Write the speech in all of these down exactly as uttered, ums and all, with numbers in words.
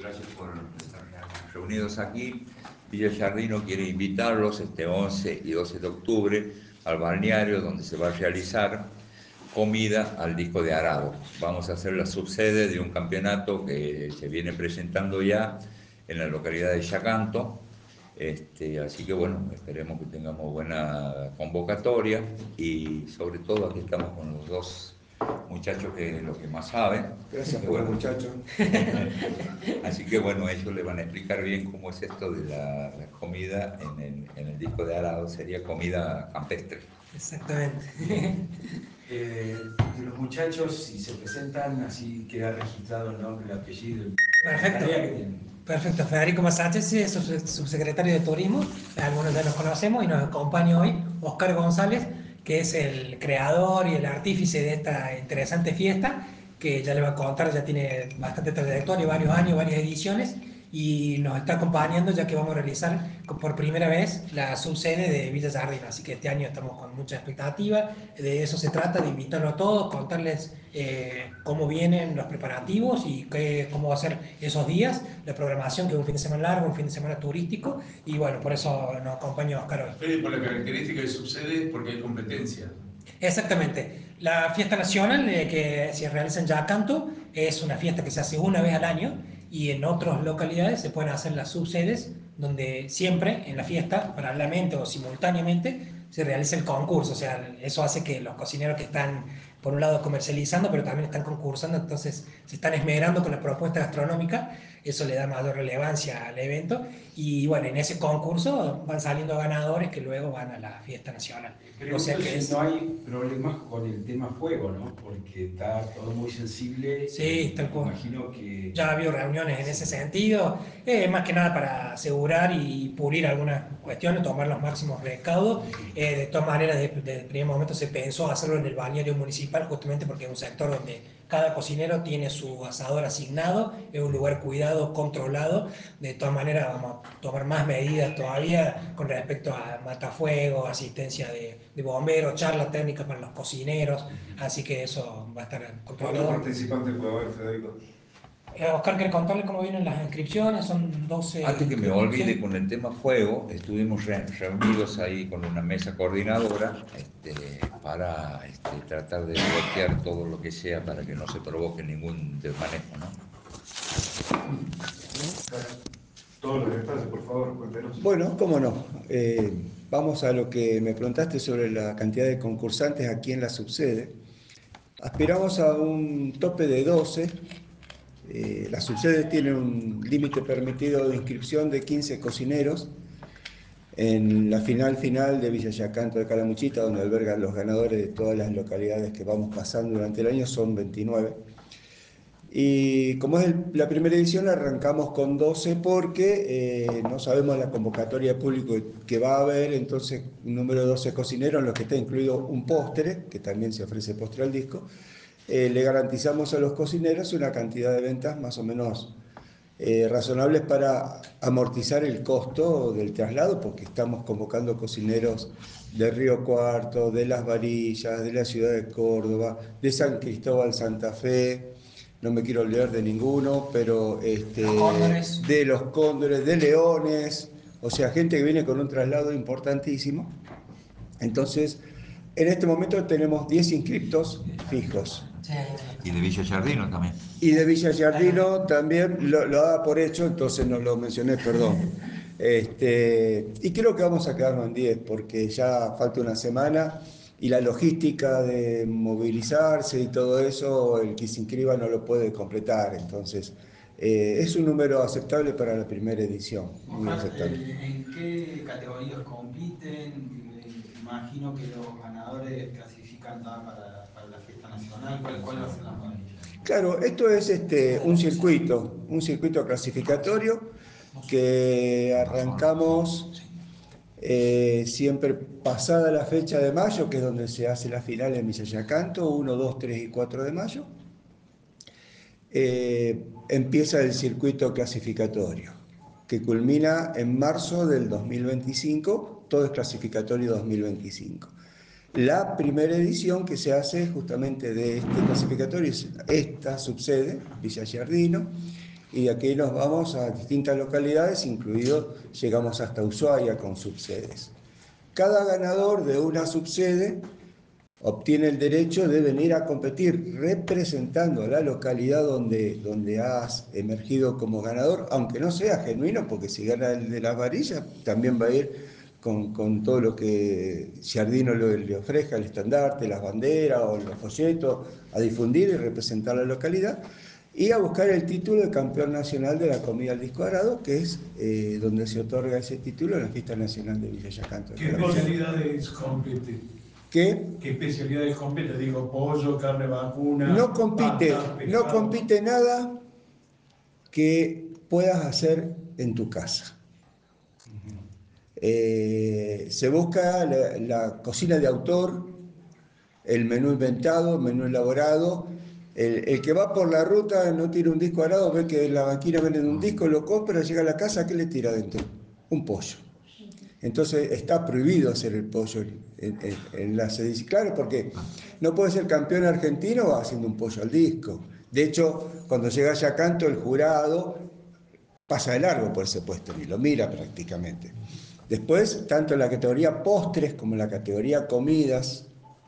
gracias por estar reunidos aquí. Villa Giardino quiere invitarlos este once y doce de octubre al balneario donde se va a realizar comida al disco de arado. Vamos a hacer la subsede de un campeonato que se viene presentando ya en la localidad de Yacanto. Este, así que bueno, esperemos que tengamos buena convocatoria y sobre todo aquí estamos con los dos muchachos que es lo que más saben. Gracias por bueno, los muchachos. Así que bueno, ellos le van a explicar bien cómo es esto de la, la comida en el, en el disco de arado, sería comida campestre. Exactamente. Eh, de los muchachos, si se presentan, así queda registrado el nombre, el apellido, Perfecto. la tarea que tienen. Perfecto. Federico Massáchez es subsecretario de Turismo, algunos ya nos conocemos, y nos acompaña hoy Oscar González, que es el creador y el artífice de esta interesante fiesta, que ya le va a contar, ya tiene bastante trayectoria, varios años, varias ediciones, y nos está acompañando ya que vamos a realizar por primera vez la subsede de Villa Giardino, así que este año estamos con mucha expectativa. De eso se trata, de invitarlos a todos, contarles eh, cómo vienen los preparativos y qué, cómo va a ser esos días, la programación, que es un fin de semana largo, un fin de semana turístico, y bueno, por eso nos acompaña Oscar hoy. Fede, por la característica de subsede es porque hay competencia. Exactamente. La fiesta nacional eh, que se realiza en Yacanto es una fiesta que se hace una vez al año, y en otras localidades se pueden hacer las subsedes donde siempre en la fiesta, paralelamente o simultáneamente, se realiza el concurso. O sea, eso hace que los cocineros que están por un lado comercializando, pero también están concursando, entonces se están esmerando con la propuesta gastronómica, eso le da mayor relevancia al evento, y bueno, en ese concurso van saliendo ganadores que luego van a la fiesta nacional. Pero O sea si que es... no hay problemas con el tema fuego, ¿no? Porque está todo muy sensible. Sí, tal cual. Imagino que... Ya ha habido reuniones en ese sentido, eh, más que nada para asegurar y pulir algunas cuestiones, tomar los máximos recaudos. Eh, de todas maneras, desde, desde el primer momento se pensó hacerlo en el balneario municipal, justamente porque es un sector donde cada cocinero tiene su asador asignado, es un lugar cuidado, controlado. De todas maneras, vamos a tomar más medidas todavía con respecto a matafuego, asistencia de, de bomberos, charla técnica para los cocineros, así que eso va a estar controlado. ¿Cuántos participantes puede haber, Federico? Eh, Oscar, ¿quiere contarle cómo vienen las inscripciones? Son doce... Antes que me olvide, con el tema fuego, estuvimos re reunidos ahí con una mesa coordinadora este, para este, tratar de bloquear todo lo que sea para que no se provoque ningún desmanejo, ¿no? Todos los detalles, por favor, cuéntenos. Bueno, cómo no. Eh, vamos a lo que me preguntaste sobre la cantidad de concursantes aquí en la subsede. Aspiramos a un tope de doce. Eh, las subsedes tienen un límite permitido de inscripción de quince cocineros. En la final final de Villa Yacanto de Calamuchita, donde albergan los ganadores de todas las localidades que vamos pasando durante el año, son veintinueve. Y como es el, la primera edición, arrancamos con doce porque eh, no sabemos la convocatoria de público que va a haber, entonces un número de doce cocineros en los que está incluido un postre, que también se ofrece postre al disco. Eh, le garantizamos a los cocineros una cantidad de ventas más o menos eh, razonables para amortizar el costo del traslado, porque estamos convocando cocineros de Río Cuarto, de Las Varillas, de la ciudad de Córdoba, de San Cristóbal, Santa Fe, no me quiero olvidar de ninguno, pero este, Cóndores. de los Cóndores, de Leones, o sea, gente que viene con un traslado importantísimo. Entonces, en este momento tenemos diez inscriptos fijos. Sí. Y de Villa Giardino también. Y de Villa Giardino también lo, lo da por hecho, entonces no lo mencioné, perdón. Este, y creo que vamos a quedarnos en diez, porque ya falta una semana y la logística de movilizarse y todo eso, el que se inscriba no lo puede completar. Entonces, eh, es un número aceptable para la primera edición. Muy aceptable. ¿En qué categorías compiten? Imagino que los ganadores clasifican para, para la fiesta nacional. ¿Cuál, cuál va a ser la modalidad? Claro, esto es este, un circuito, un circuito clasificatorio que arrancamos eh, siempre pasada la fecha de mayo, que es donde se hace la final en Villa Yacanto, uno, dos, tres y cuatro de mayo. Eh, empieza el circuito clasificatorio, que culmina en marzo del dos mil veinticinco, todo es clasificatorio dos mil veinticinco. La primera edición que se hace justamente de este clasificatorio es esta subsede, Villa Giardino, y de aquí nos vamos a distintas localidades, incluido llegamos hasta Ushuaia con subsedes. Cada ganador de una subsede obtiene el derecho de venir a competir representando a la localidad donde, donde has emergido como ganador, aunque no sea genuino, porque si gana el de las varillas, también va a ir con, con todo lo que Giardino le, le ofrezca, el estandarte, las banderas o los folletos, a difundir y representar la localidad, y a buscar el título de campeón nacional de la comida al disco arado, que es eh, donde se otorga ese título en la Fiesta Nacional de Villa Yacanto. ¿Qué especialidades compite? ¿Qué? ¿Qué especialidades compite? Digo, pollo, carne vacuna. No compite, patas, no compite nada que puedas hacer en tu casa. Eh, se busca la, la cocina de autor, el menú inventado, el menú elaborado. El, el que va por la ruta no tira un disco arado, ve que la máquina vende un disco, lo compra, llega a la casa, ¿qué le tira adentro? Un pollo. Entonces está prohibido hacer el pollo en, en, en la sede. Claro, porque no puede ser campeón argentino haciendo un pollo al disco. De hecho, cuando llega a Yacanto, el jurado pasa de largo por ese puesto, ni lo mira prácticamente. Después, tanto en la categoría postres como en la categoría comidas,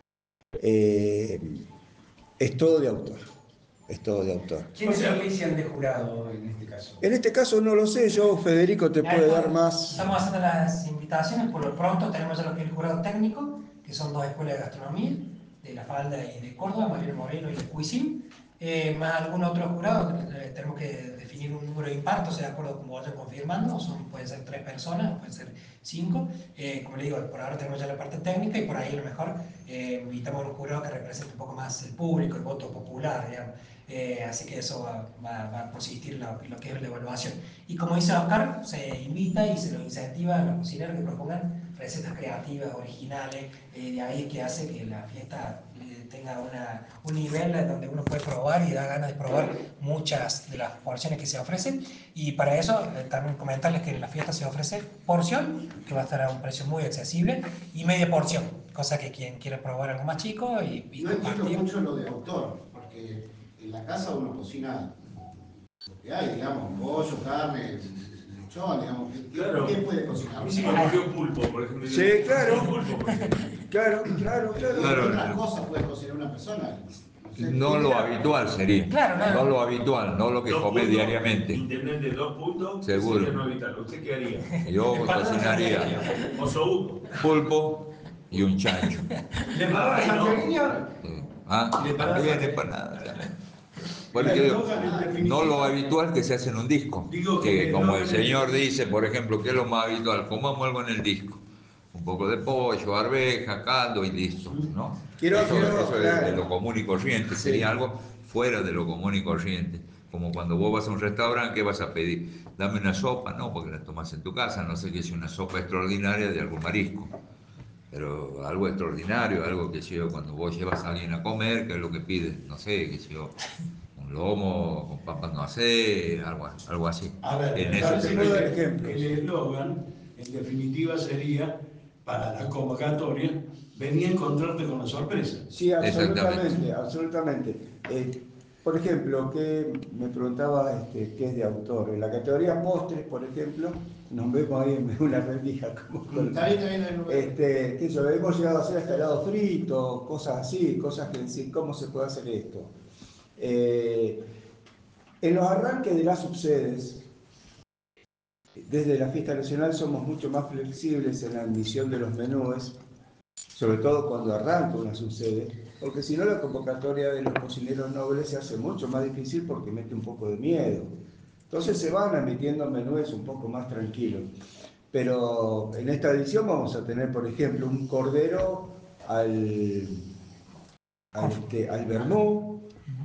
eh, es todo de autor. Es todo de autor. ¿Quiénes se ofician de jurado en este caso? En este caso no lo sé, yo, Federico, te Ya, puede estamos- dar más. Estamos haciendo las invitaciones, por lo pronto tenemos ya lo que es el jurado técnico, que son dos escuelas de gastronomía, de La Falda y de Córdoba, Mariano Moreno y de Cuisin, eh, más algún otro jurado, eh, tenemos que definir un número impar, entonces de acuerdo como vayan confirmando, son, pueden ser tres personas, pueden ser cinco, eh, como le digo, por ahora tenemos ya la parte técnica y por ahí a lo mejor eh, invitamos a un jurado que represente un poco más el público, el voto popular, digamos. Eh, así que eso va, va, va a consistir en lo, lo que es la evaluación. Y como dice Oscar, se invita y se lo incentiva a los cocineros que propongan recetas creativas, originales, eh, de ahí que hace que la fiesta eh, tenga una, un nivel donde uno puede probar y da ganas de probar muchas de las porciones que se ofrecen. Y para eso eh, también comentarles que en la fiesta se ofrece porción, que va a estar a un precio muy accesible, y media porción, cosa que quien quiera probar algo más chico y, y No entiendo compartir. mucho lo de autor, porque en la casa uno cocina lo que hay, digamos, pollo, carne, lechón, digamos. Claro. ¿Quién puede cocinar? A mí se me ocurrió pulpo, por ejemplo. Sí, claro. Pulpo, por ejemplo. Claro, claro, claro. Claro. ¿Otras cosas puede cocinar una persona? sé, No lo habitual sería. Claro, claro. No lo habitual, no lo que Dos come puntos, diariamente. Intendente, dos puntos. Seguro. Sería no habitual. ¿Usted qué haría? Yo cocinaría Osobuco. pulpo y un chancho. ¿Le pagaba Ay, no. santiagueño? Sí. Ah, ¿Le parás también a- es para nada. también. Porque digo, no lo habitual que se hace en un disco. Digo que Que el como el eslogan es- señor dice, por ejemplo, ¿qué es lo más habitual? Comamos algo en el disco. Un poco de pollo, arveja, caldo y listo, ¿no? Quiero- eso quiero- eso es claro. de lo común y corriente, Sí. sería algo fuera de lo común y corriente. Como cuando vos vas a un restaurante, ¿qué vas a pedir? Dame una sopa, no, porque la tomas en tu casa, no sé qué es una sopa extraordinaria de algún marisco. Pero algo extraordinario, algo que si yo, cuando vos llevas a alguien a comer, ¿qué es lo que pide? No sé, que si yo, un lomo con papas no sé, algo, algo así. A ver, En me ese parece sentido. puedo dar que ejemplos. el eslogan, en definitiva, sería, para la convocatoria, venía a encontrarte con la sorpresa. Sí, absolutamente, Exactamente. absolutamente. Eh, por ejemplo, que me preguntaba este, qué es de autor. En la categoría postres, por ejemplo, nos vemos ahí en una rendija como con- Está bien, está bien, está bien. Este, qué sé yo, hemos llegado a hacer hasta helado frito, cosas así, cosas que decir, ¿cómo se puede hacer esto? Eh, en los arranques de las subsedes, desde la Fiesta Nacional somos mucho más flexibles en la admisión de los menúes, sobre todo cuando arranca una subsede, porque si no la convocatoria de los cocineros nobles se hace mucho más difícil porque mete un poco de miedo. Entonces se van admitiendo menúes un poco más tranquilos. Pero en esta edición vamos a tener, por ejemplo, un cordero al, al, este, al vermú,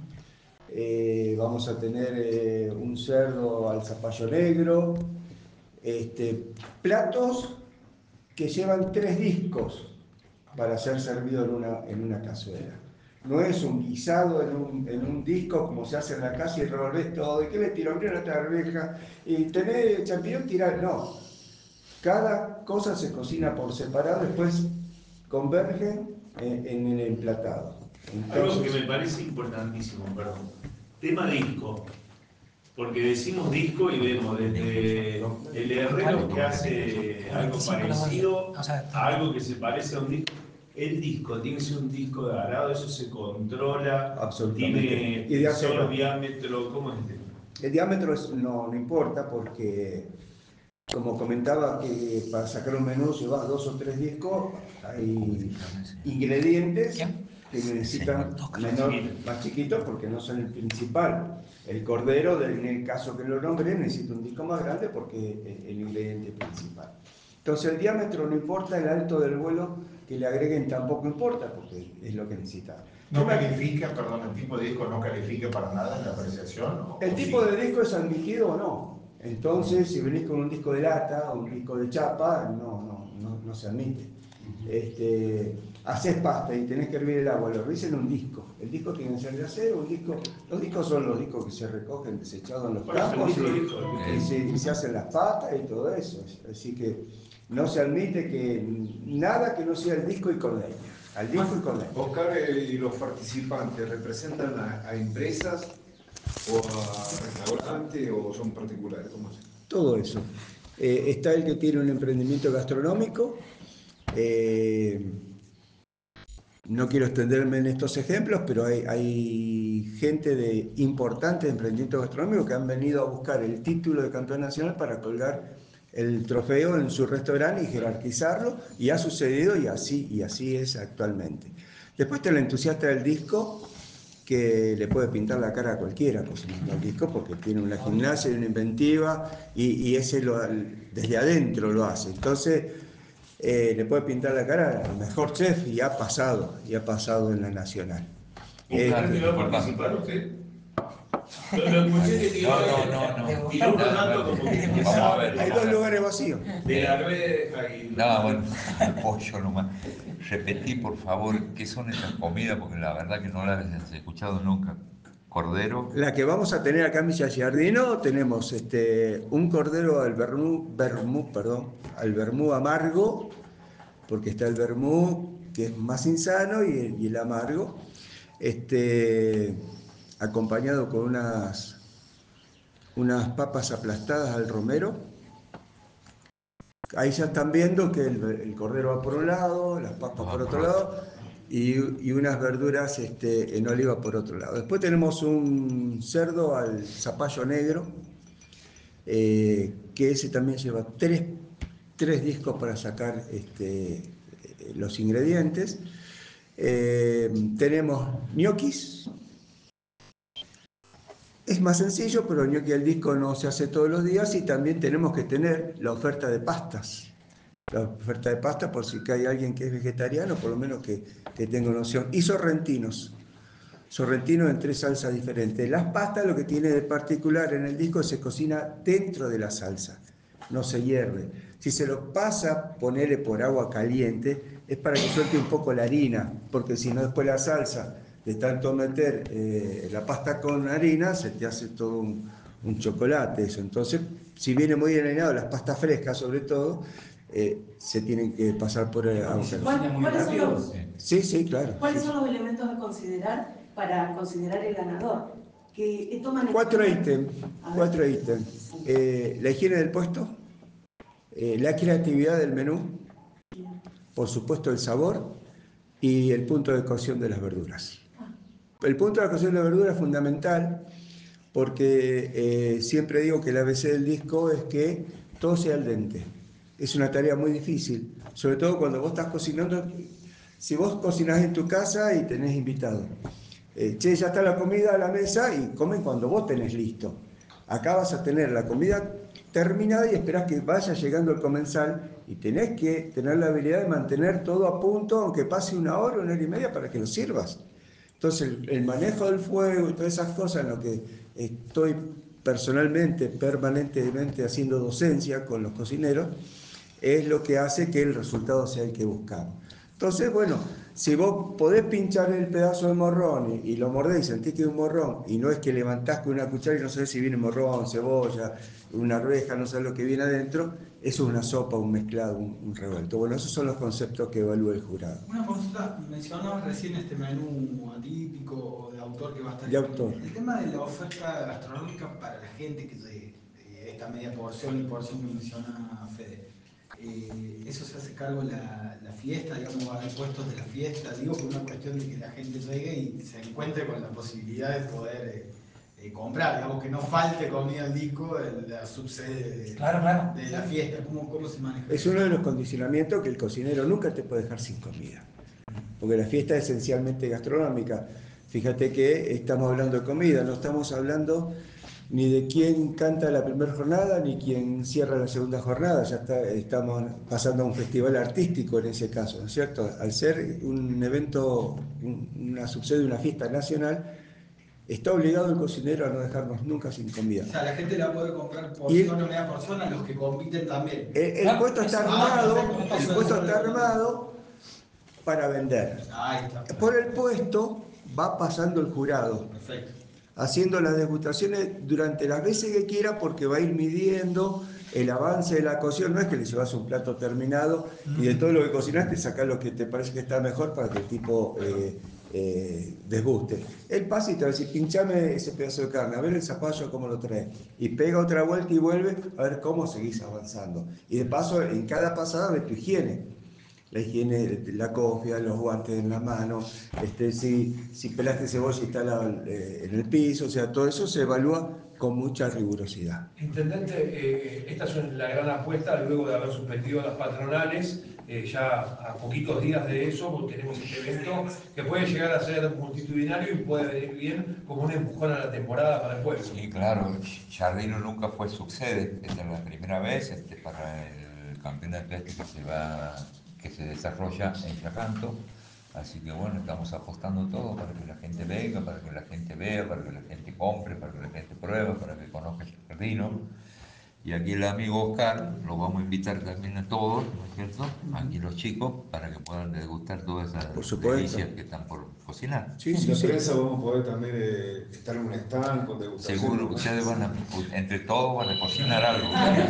eh, vamos a tener eh, un cerdo al zapallo negro, este, platos que llevan tres discos para ser servido en una, en una cazuela. No es un guisado en un, en un disco como se hace en la casa y revolvés todo. ¿Y qué le tiro? Mira la arveja. Y tenés champiñón, tirar. No. Cada cosa se cocina por separado, después converge en, en el emplatado. Algo que Entonces, me parece importantísimo, perdón. Tema disco. Porque decimos disco y vemos desde el herrero que hace algo parecido a algo que se parece a un disco. El disco tiene que ser un disco de arado, eso se controla, absolutamente. Tiene Y espesor, diámetro, ¿cómo es este? El diámetro es, no, no importa porque, como comentaba, que para sacar un menú llevas dos o tres discos, hay ingredientes que necesitan menor, más chiquitos porque no son el principal. El cordero, en el caso que lo nombre, necesita un disco más grande porque es el ingrediente principal. Entonces el diámetro no importa, el alto del vuelo que le agreguen tampoco importa porque es lo que necesita. ¿No califica, perdón, el tipo de disco no califica para nada en la apreciación? ¿O El o tipo sí? de disco es admitido o no. Entonces, si venís con un disco de lata o un disco de chapa, no, no, no, no se admite. Este, haces pasta y tenés que hervir el agua, lo hervís en un disco. El disco tiene que ser de acero, un disco. Los discos son los discos que se recogen desechados en los Por eso, campos disco, y, disco, y se, y se hacen las patas y todo eso. Así que no se admite que nada que no sea el disco y con leña. Al disco y con leña. Oscar, eh, y los participantes, ¿representan a, a empresas o a restaurantes o son particulares? ¿Cómo es? Todo eso. Eh, está el que tiene un emprendimiento gastronómico. Eh, no quiero extenderme en estos ejemplos, pero hay, hay gente de importantes emprendimientos gastronómicos que han venido a buscar el título de campeón nacional para colgar el trofeo en su restaurante y jerarquizarlo, y ha sucedido y así, y así es actualmente. Después está el entusiasta del disco, que le puede pintar la cara a cualquiera cocinando el disco porque tiene una gimnasia y una inventiva y, y ese lo, desde adentro lo hace. Entonces eh, le puede pintar la cara al mejor chef y ha pasado, y ha pasado en la nacional. ¿Usted Eh, va a participar usted? Lo, lo escuché que tiró No, no, no, no. y no tanto como que Vamos a ver. Hay dos lugares vacíos. de la reja y... No, bueno, pollo nomás. Repetí, por favor, qué son esas comidas, porque la verdad que no las he escuchado nunca. Cordero. La que vamos a tener acá en Villa Giardino, tenemos este, un cordero al vermú, vermú, perdón, al vermú amargo, porque está el vermú que es más insano y el, y el amargo, este, acompañado con unas, unas papas aplastadas al romero. Ahí ya están viendo que el, el cordero va por un lado, las papas por otro lado y, y unas verduras este, en oliva por otro lado. Después tenemos un cerdo al zapallo negro, eh, que ese también lleva tres, tres discos para sacar este, los ingredientes. Eh, tenemos ñoquis. Es más sencillo, pero el ñoqui al disco no se hace todos los días, y también tenemos que tener la oferta de pastas. La oferta de pastas, por si hay alguien que es vegetariano, por lo menos que, que tenga noción. Y sorrentinos. Sorrentinos en tres salsas diferentes. Las pastas, lo que tiene de particular en el disco, se cocina dentro de la salsa, no se hierve. Si se lo pasa, ponerle por agua caliente, es para que suelte un poco la harina, porque si no después la salsa, de tanto meter eh, la pasta con harina, se te hace todo un, un chocolate eso. Entonces, si viene muy enharinado, las pastas frescas sobre todo, eh, se tienen que pasar por el agua caliente. ¿Cuáles son los, Sí, sí, claro. ¿cuáles Sí. son los elementos a considerar para considerar el ganador? Que toman Cuatro en... ítems, cuatro ítems. Eh, la higiene del puesto, eh, la creatividad del menú, por supuesto el sabor y el punto de cocción de las verduras. El punto de la cocción de las verduras es fundamental porque eh, siempre digo que el A B C del disco es que todo sea al dente. Es una tarea muy difícil, sobre todo cuando vos estás cocinando. Si vos cocinás en tu casa y tenés invitados, eh, che, ya está la comida a la mesa y comen cuando vos tenés listo. Acá vas a tener la comida terminada y esperás que vaya llegando el comensal y tenés que tener la habilidad de mantener todo a punto, aunque pase una hora, una hora y media para que lo sirvas. Entonces el, el manejo del fuego y todas esas cosas en lo que estoy personalmente, permanentemente haciendo docencia con los cocineros, es lo que hace que el resultado sea el que buscamos. Entonces, bueno, Si vos podés pinchar el pedazo de morrón y, y lo mordés y sentís que es un morrón, y no es que levantás con una cuchara y no sabés si viene morrón, cebolla, una arveja, no sabés lo que viene adentro, eso es una sopa, un mezclado, un, un revuelto. Bueno, esos son los conceptos que evalúa el jurado. Una consulta, mencionabas recién este menú atípico o de autor que va a estar... De autor. El tema de la oferta gastronómica para la gente que llegue, eh, esta media porción y porción que menciona Fede. Eh, eso se hace cargo la, la fiesta, digamos, va a haber puestos de la fiesta, digo, por una cuestión de que la gente llegue y se encuentre con la posibilidad de poder eh, eh, comprar, digamos, que no falte comida al disco de la subsede de, claro, claro. de la fiesta. ¿Cómo, cómo se maneja? Es uno de los condicionamientos que el cocinero nunca te puede dejar sin comida, porque la fiesta es esencialmente gastronómica. Fíjate que estamos hablando de comida, no estamos hablando ni de quién canta la primera jornada, ni quién cierra la segunda jornada. Ya está, estamos pasando a un festival artístico en ese caso, ¿no es cierto? Al ser un evento, un, una subsede de una fiesta nacional, está obligado el cocinero a no dejarnos nunca sin comida. O sea, la gente la puede comprar porción o media porción a los que compiten también. El, el puesto está armado, el puesto está armado para vender. Ahí está. Por el puesto va pasando el jurado. Perfecto. Haciendo las degustaciones durante las veces que quiera, porque va a ir midiendo el avance de la cocción. No es que le llevas un plato terminado y de todo lo que cocinaste sacás lo que te parece que está mejor para que el tipo eh, eh, desguste. Él pasa y te va a decir, pinchame ese pedazo de carne, a ver el zapallo cómo lo traes. Y pega otra vuelta y vuelve a ver cómo seguís avanzando. Y de paso, en cada pasada de tu higiene. La higiene, la cofia, los guantes en la mano, este, si, si pelaste cebolla y está la, eh, en el piso, o sea, todo eso se evalúa con mucha rigurosidad. Intendente, eh, esta es la gran apuesta luego de haber suspendido las patronales. Eh, ya a poquitos días de eso tenemos este evento que puede llegar a ser multitudinario y puede venir bien como un empujón a la temporada para el pueblo. Sí, claro, Jardino nunca fue subsede, esta es la primera vez este, para el campeonato este que se va que se desarrolla en Yacanto, así que bueno, estamos apostando todo para que la gente venga, para que la gente vea, para que la gente compre, para que la gente pruebe, para que conozca el Jardino. Y aquí el amigo Oscar, lo vamos a invitar también a todos, ¿no es cierto? Aquí los chicos, para que puedan degustar todas esas delicias que están por cocinar. Sí, sí, sí. Prensa vamos a poder también eh, estar en un stand con degustación. Seguro, ustedes van a, entre todos van a cocinar algo.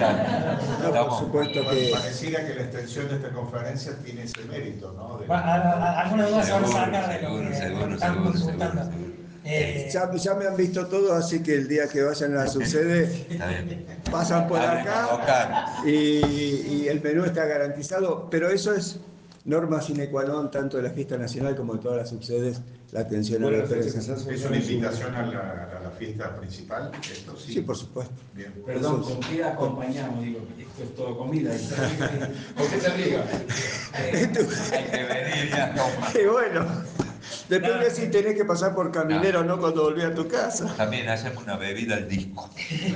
No, por supuesto que... Pareciera que la extensión de esta conferencia tiene ese mérito, ¿no? De... Alguna duda se van a sacar de lo seguro, que seguro, están seguro, consultando. seguro. Eh, ya, ya me han visto todo, así que el día que vayan a la subsede pasan por acá y, y el menú está garantizado, pero eso es norma sine qua non tanto de la fiesta nacional como de todas las subsedes, la atención a la prensa. ¿Es una invitación a la, a la fiesta principal? ¿Esto sí? Sí, por supuesto. Bien. Perdón, ¿con qué acompañamos? Digo, esto es todo comida. ¿Por qué se riega? Hay que venir ya. Y bueno, depende si tenés que pasar por Caminero o no cuando volví a tu casa. También hacemos una bebida al disco.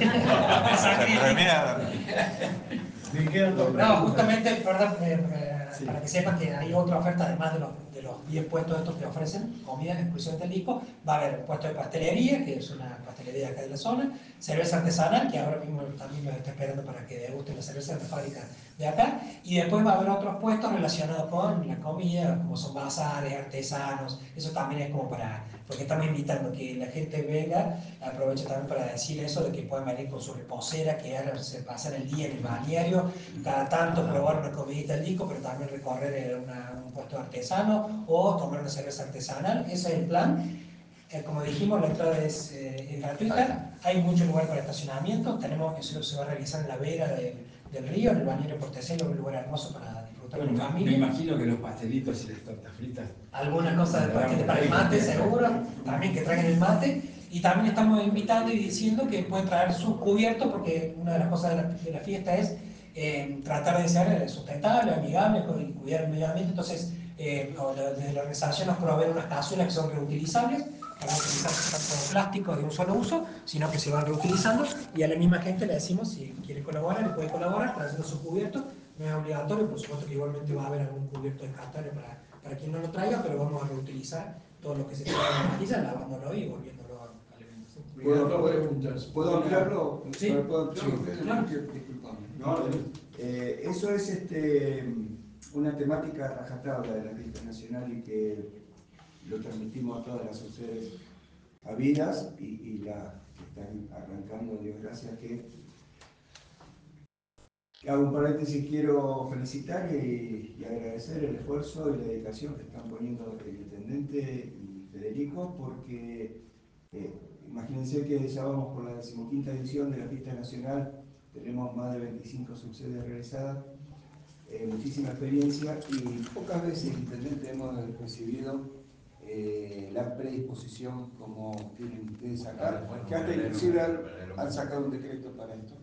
No, justamente, perdón, eh, sí. Para que sepan que hay otra oferta, además de los, de los diez puestos estos que ofrecen comida exclusivamente del disco, va a haber puesto de pastelería, que es una pastelería acá de la zona, cerveza artesanal, que ahora mismo también los está esperando para que degusten la cerveza de la fábrica de acá, y después va a haber otros puestos relacionados con la comida, como son bazares, artesanos, eso también es como para, porque estamos invitando que la gente venga, aprovecho también para decir eso, de que puedan venir con su reposera, que ahora se pasan el día en el balneario, cada tanto probar una comidita al disco, pero también recorrer una, un puesto artesano o tomar una cerveza artesanal, ese es el plan. Eh, como dijimos, la entrada es, eh, es gratuita, hay mucho lugar para estacionamiento, tenemos que eso se va a realizar en la vera de, del río, en el balneario Portezuelo, un lugar hermoso para disfrutar bueno, con familia. Me imagino que los pastelitos y las tortas fritas. Alguna cosa de pastel para el mate, seguro, también que traigan el mate. Y también estamos invitando y diciendo que pueden traer sus cubiertos, porque una de las cosas de la, de la fiesta es eh, tratar de ser sustentable, amigable y cuidar el medio ambiente. Entonces, eh, desde la organización nos proveen unas cazuelas que son reutilizables, para no utilizar tanto plástico de un solo uso, sino que se van reutilizando. Y a la misma gente le decimos, si quiere colaborar, le puede colaborar trayendo sus cubiertos. No es obligatorio, por supuesto que igualmente va a haber algún cubierto descartable para, para quien no lo traiga, pero vamos a reutilizar todo lo que se traiga en la vajilla, lavándolo y volviéndolo al evento. ¿Puedo, preguntas? ¿Puedo ampliarlo? Sí. ¿Puedo ampliarlo? Sí, claro. No, eh, eso es este, una temática rajatabla de la fiesta nacional y que lo transmitimos a todas las subsedes habidas y, y las que están arrancando, Dios gracias que hago un paréntesis, quiero felicitar y, y agradecer el esfuerzo y la dedicación que están poniendo el intendente y Federico, porque eh, imagínense que ya vamos por la decimoquinta edición de la fiesta nacional, tenemos más de veinticinco subsedes realizadas, eh, muchísima experiencia y pocas veces el intendente hemos recibido eh, la predisposición como tienen ustedes acá, que hasta inclusive han, han sacado un decreto para esto.